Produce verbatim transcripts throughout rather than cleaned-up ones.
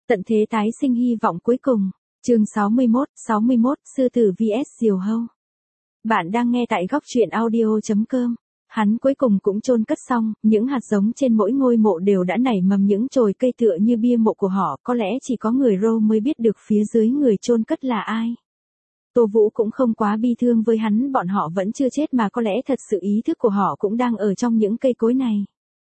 Tận thế tái sinh hy vọng cuối cùng. Chương sáu mươi mốt, sáu mươi mốt, sư tử vs diều hâu. Bạn đang nghe tại góc truyện audio chấm com. Hắn cuối cùng cũng chôn cất xong, những hạt giống trên mỗi ngôi mộ đều đã nảy mầm những chồi cây tựa như bia mộ của họ, có lẽ chỉ có người Rô mới biết được phía dưới người chôn cất là ai. Tô Vũ cũng không quá bi thương với hắn, bọn họ vẫn chưa chết mà có lẽ thật sự ý thức của họ cũng đang ở trong những cây cối này.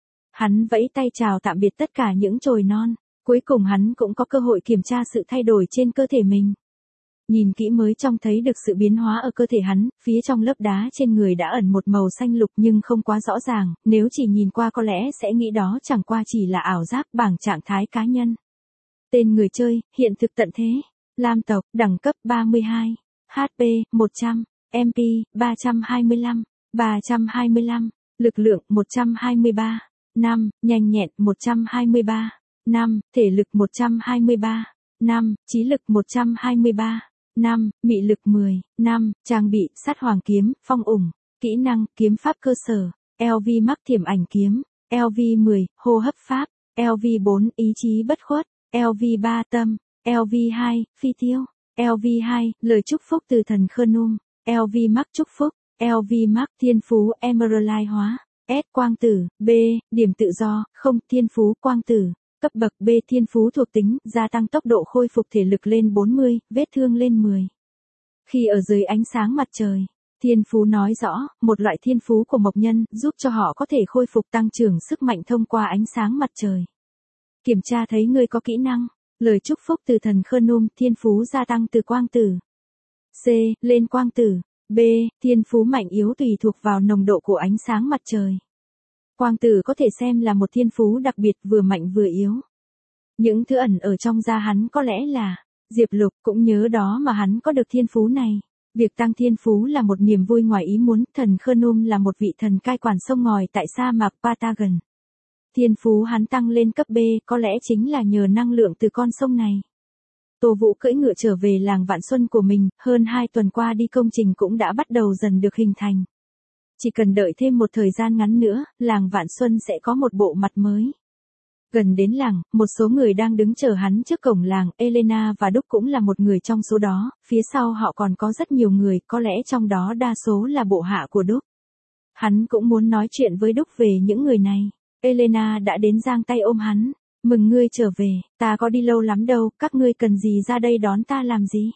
Hắn vẫy tay chào tạm biệt tất cả những chồi non. Cuối cùng hắn cũng có cơ hội kiểm tra sự thay đổi trên cơ thể mình. Nhìn kỹ mới trông thấy được sự biến hóa ở cơ thể hắn, phía trong lớp đá trên người đã ẩn một màu xanh lục nhưng không quá rõ ràng, nếu chỉ nhìn qua có lẽ sẽ nghĩ đó chẳng qua chỉ là ảo giác bảng trạng thái cá nhân. Tên người chơi, hiện thực tận thế, Lam tộc, đẳng cấp ba mươi hai, hát pê, một trăm, em pê, ba trăm hai mươi lăm, ba trăm hai mươi lăm, lực lượng, một trăm hai mươi ba, năm, nhanh nhẹn, một trăm hai mươi ba. năm, thể lực một trăm hai mươi ba, năm, trí lực một trăm hai mươi ba, năm, mị lực mười, năm, trang bị, sát hoàng kiếm, phong ủng, kỹ năng, kiếm pháp cơ sở, lờ vê mắc thiểm ảnh kiếm, lờ vê mười, hô hấp pháp, lờ vê bốn, ý chí bất khuất, lờ vê ba, tâm, lờ vê hai, phi tiêu, lờ vê hai, lời chúc phúc từ thần Khơ-num, lờ vê mắc chúc phúc, lờ vê mắc thiên phú Emerald hóa, S quang tử, B, điểm tự do, không, thiên phú quang tử. Cấp bậc B thiên phú thuộc tính, gia tăng tốc độ khôi phục thể lực lên bốn mươi, vết thương lên mười. Khi ở dưới ánh sáng mặt trời, thiên phú nói rõ, một loại thiên phú của mộc nhân, giúp cho họ có thể khôi phục tăng trưởng sức mạnh thông qua ánh sáng mặt trời. Kiểm tra thấy ngươi có kỹ năng, lời chúc phúc từ thần Khơ-num, thiên phú gia tăng từ quang tử. C, lên quang tử. B, thiên phú mạnh yếu tùy thuộc vào nồng độ của ánh sáng mặt trời. Quang tử có thể xem là một thiên phú đặc biệt vừa mạnh vừa yếu. Những thứ ẩn ở trong da hắn có lẽ là, Diệp Lục cũng nhớ đó mà hắn có được thiên phú này. Việc tăng thiên phú là một niềm vui ngoài ý muốn, thần Khơ-num là một vị thần cai quản sông ngòi tại sa mạc Patagon. Thiên phú hắn tăng lên cấp B có lẽ chính là nhờ năng lượng từ con sông này. Tô Vũ cưỡi ngựa trở về làng Vạn Xuân của mình, hơn hai tuần qua đi công trình cũng đã bắt đầu dần được hình thành. Chỉ cần đợi thêm một thời gian ngắn nữa, làng Vạn Xuân sẽ có một bộ mặt mới. Gần đến làng, một số người đang đứng chờ hắn trước cổng làng, Elena và Đúc cũng là một người trong số đó, phía sau họ còn có rất nhiều người, có lẽ trong đó đa số là bộ hạ của Đúc. Hắn cũng muốn nói chuyện với Đúc về những người này. Elena đã đến giang tay ôm hắn. Mừng ngươi trở về, ta có đi lâu lắm đâu, các ngươi cần gì ra đây đón ta làm gì?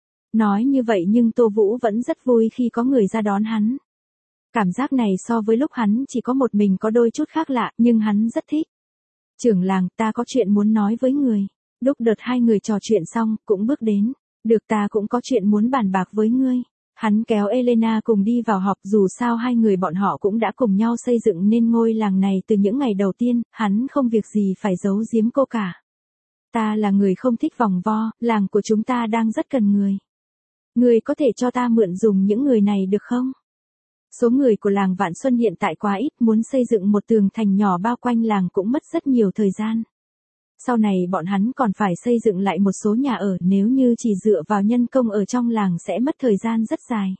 Nói như vậy nhưng Tô Vũ vẫn rất vui khi có người ra đón hắn. Cảm giác này so với lúc hắn chỉ có một mình có đôi chút khác lạ, nhưng hắn rất thích. Trưởng làng, ta có chuyện muốn nói với người. Đúc đợt hai người trò chuyện xong, cũng bước đến. Được, ta cũng có chuyện muốn bàn bạc với ngươi. Hắn kéo Elena cùng đi vào họp, dù sao hai người bọn họ cũng đã cùng nhau xây dựng nên ngôi làng này từ những ngày đầu tiên, hắn không việc gì phải giấu giếm cô cả. Ta là người không thích vòng vo, làng của chúng ta đang rất cần người. Người có thể cho ta mượn dùng những người này được không? Số người của làng Vạn Xuân hiện tại quá ít, muốn xây dựng một tường thành nhỏ bao quanh làng cũng mất rất nhiều thời gian. Sau này bọn hắn còn phải xây dựng lại một số nhà ở, nếu như chỉ dựa vào nhân công ở trong làng sẽ mất thời gian rất dài.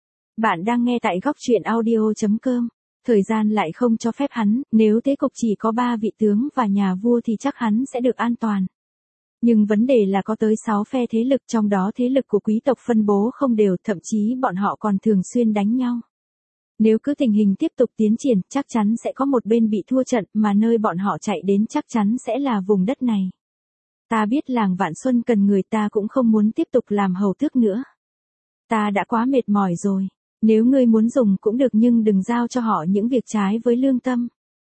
Bạn đang nghe tại góc truyện audio chấm com. Thời gian lại không cho phép hắn, nếu thế cục chỉ có ba vị tướng và nhà vua thì chắc hắn sẽ được an toàn. Nhưng vấn đề là có tới sáu phe thế lực, trong đó thế lực của quý tộc phân bố không đều, thậm chí bọn họ còn thường xuyên đánh nhau. Nếu cứ tình hình tiếp tục tiến triển, chắc chắn sẽ có một bên bị thua trận, mà nơi bọn họ chạy đến chắc chắn sẽ là vùng đất này. Ta biết làng Vạn Xuân cần người, ta cũng không muốn tiếp tục làm hầu tước nữa. Ta đã quá mệt mỏi rồi. Nếu ngươi muốn dùng cũng được nhưng đừng giao cho họ những việc trái với lương tâm.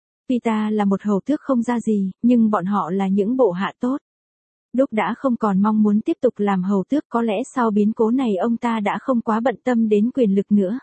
Pita là một hầu tước không ra gì, nhưng bọn họ là những bộ hạ tốt. Đúc đã không còn mong muốn tiếp tục làm hầu tước, có lẽ sau biến cố này ông ta đã không quá bận tâm đến quyền lực nữa.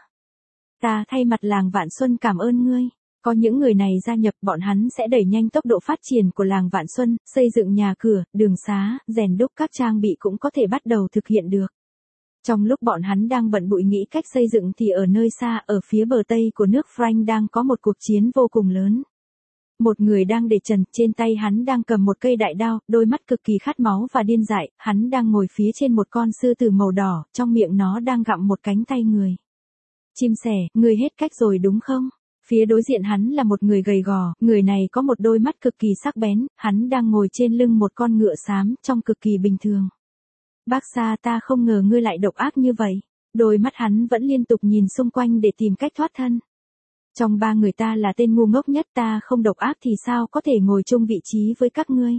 Ta thay mặt làng Vạn Xuân cảm ơn ngươi. Có những người này gia nhập, bọn hắn sẽ đẩy nhanh tốc độ phát triển của làng Vạn Xuân, xây dựng nhà cửa, đường xá, rèn đúc các trang bị cũng có thể bắt đầu thực hiện được. Trong lúc bọn hắn đang bận bụi nghĩ cách xây dựng thì ở nơi xa, ở phía bờ tây của nước Frank đang có một cuộc chiến vô cùng lớn. Một người đang để trần, trên tay hắn đang cầm một cây đại đao, đôi mắt cực kỳ khát máu và điên dại, hắn đang ngồi phía trên một con sư tử màu đỏ, trong miệng nó đang gặm một cánh tay người. Chim sẻ, ngươi hết cách rồi đúng không? Phía đối diện hắn là một người gầy gò, người này có một đôi mắt cực kỳ sắc bén, hắn đang ngồi trên lưng một con ngựa xám, trông cực kỳ bình thường. Bác Sa, ta không ngờ ngươi lại độc ác như vậy. Đôi mắt hắn vẫn liên tục nhìn xung quanh để tìm cách thoát thân. Trong ba người ta là tên ngu ngốc nhất, ta không độc ác thì sao có thể ngồi chung vị trí với các ngươi.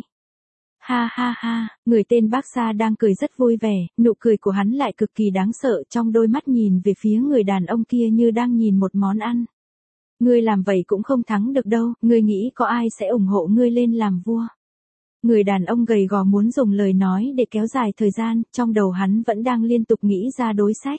Ha ha ha, người tên Bác Sa đang cười rất vui vẻ, nụ cười của hắn lại cực kỳ đáng sợ, trong đôi mắt nhìn về phía người đàn ông kia như đang nhìn một món ăn. Ngươi làm vậy cũng không thắng được đâu, ngươi nghĩ có ai sẽ ủng hộ ngươi lên làm vua. Người đàn ông gầy gò muốn dùng lời nói để kéo dài thời gian, trong đầu hắn vẫn đang liên tục nghĩ ra đối sách.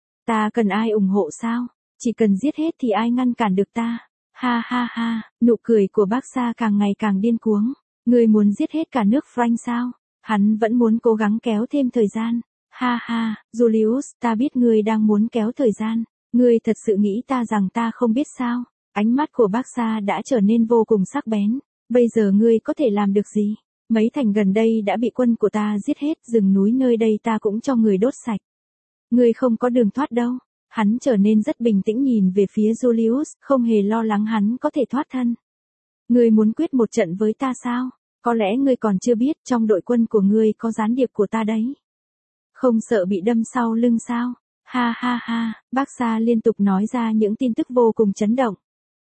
Ta cần ai ủng hộ sao? Chỉ cần giết hết thì ai ngăn cản được ta? Ha ha ha, nụ cười của Bác Sa càng ngày càng điên cuồng. Ngươi muốn giết hết cả nước Frank sao? Hắn vẫn muốn cố gắng kéo thêm thời gian. Ha ha, Julius, ta biết ngươi đang muốn kéo thời gian. Ngươi thật sự nghĩ ta rằng ta không biết sao? Ánh mắt của Bác Sa đã trở nên vô cùng sắc bén. Bây giờ ngươi có thể làm được gì? Mấy thành gần đây đã bị quân của ta giết hết, rừng núi nơi đây ta cũng cho người đốt sạch. Ngươi không có đường thoát đâu. Hắn trở nên rất bình tĩnh nhìn về phía Julius, không hề lo lắng hắn có thể thoát thân. Ngươi muốn quyết một trận với ta sao? Có lẽ ngươi còn chưa biết trong đội quân của ngươi có gián điệp của ta đấy. Không sợ bị đâm sau lưng sao? Ha ha ha, Bác Sa liên tục nói ra những tin tức vô cùng chấn động.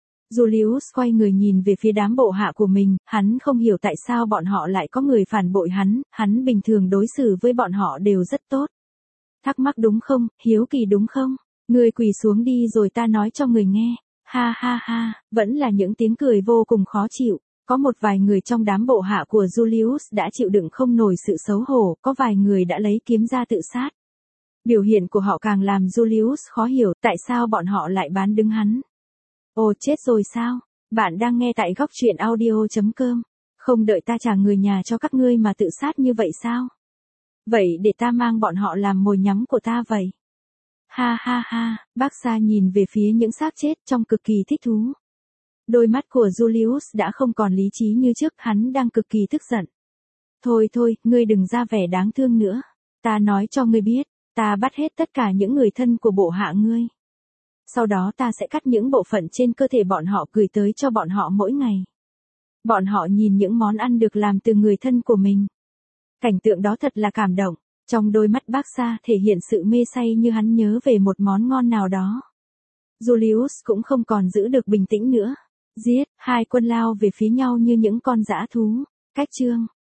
Julius quay người nhìn về phía đám bộ hạ của mình, hắn không hiểu tại sao bọn họ lại có người phản bội hắn, hắn bình thường đối xử với bọn họ đều rất tốt. Thắc mắc đúng không, hiếu kỳ đúng không? Ngươi quỳ xuống đi rồi ta nói cho người nghe. Ha ha ha, vẫn là những tiếng cười vô cùng khó chịu. Có một vài người trong đám bộ hạ của Julius đã chịu đựng không nổi sự xấu hổ, có vài người đã lấy kiếm ra tự sát. Biểu hiện của họ càng làm Julius khó hiểu tại sao bọn họ lại bán đứng hắn. Ồ chết rồi sao? Bạn đang nghe tại góc truyện audio chấm com. Không đợi ta trả người nhà cho các ngươi mà tự sát như vậy sao? Vậy để ta mang bọn họ làm mồi nhắm của ta vậy. Ha ha ha, Bác Sa nhìn về phía những xác chết trong cực kỳ thích thú. Đôi mắt của Julius đã không còn lý trí như trước, hắn đang cực kỳ tức giận. Thôi thôi, ngươi đừng ra vẻ đáng thương nữa. Ta nói cho ngươi biết, ta bắt hết tất cả những người thân của bộ hạ ngươi. Sau đó ta sẽ cắt những bộ phận trên cơ thể bọn họ gửi tới cho bọn họ mỗi ngày. Bọn họ nhìn những món ăn được làm từ người thân của mình. Cảnh tượng đó thật là cảm động. Trong đôi mắt Bác Sa thể hiện sự mê say như hắn nhớ về một món ngon nào đó. Julius cũng không còn giữ được bình tĩnh nữa. Giết, hai quân lao về phía nhau như những con dã thú. Cách chương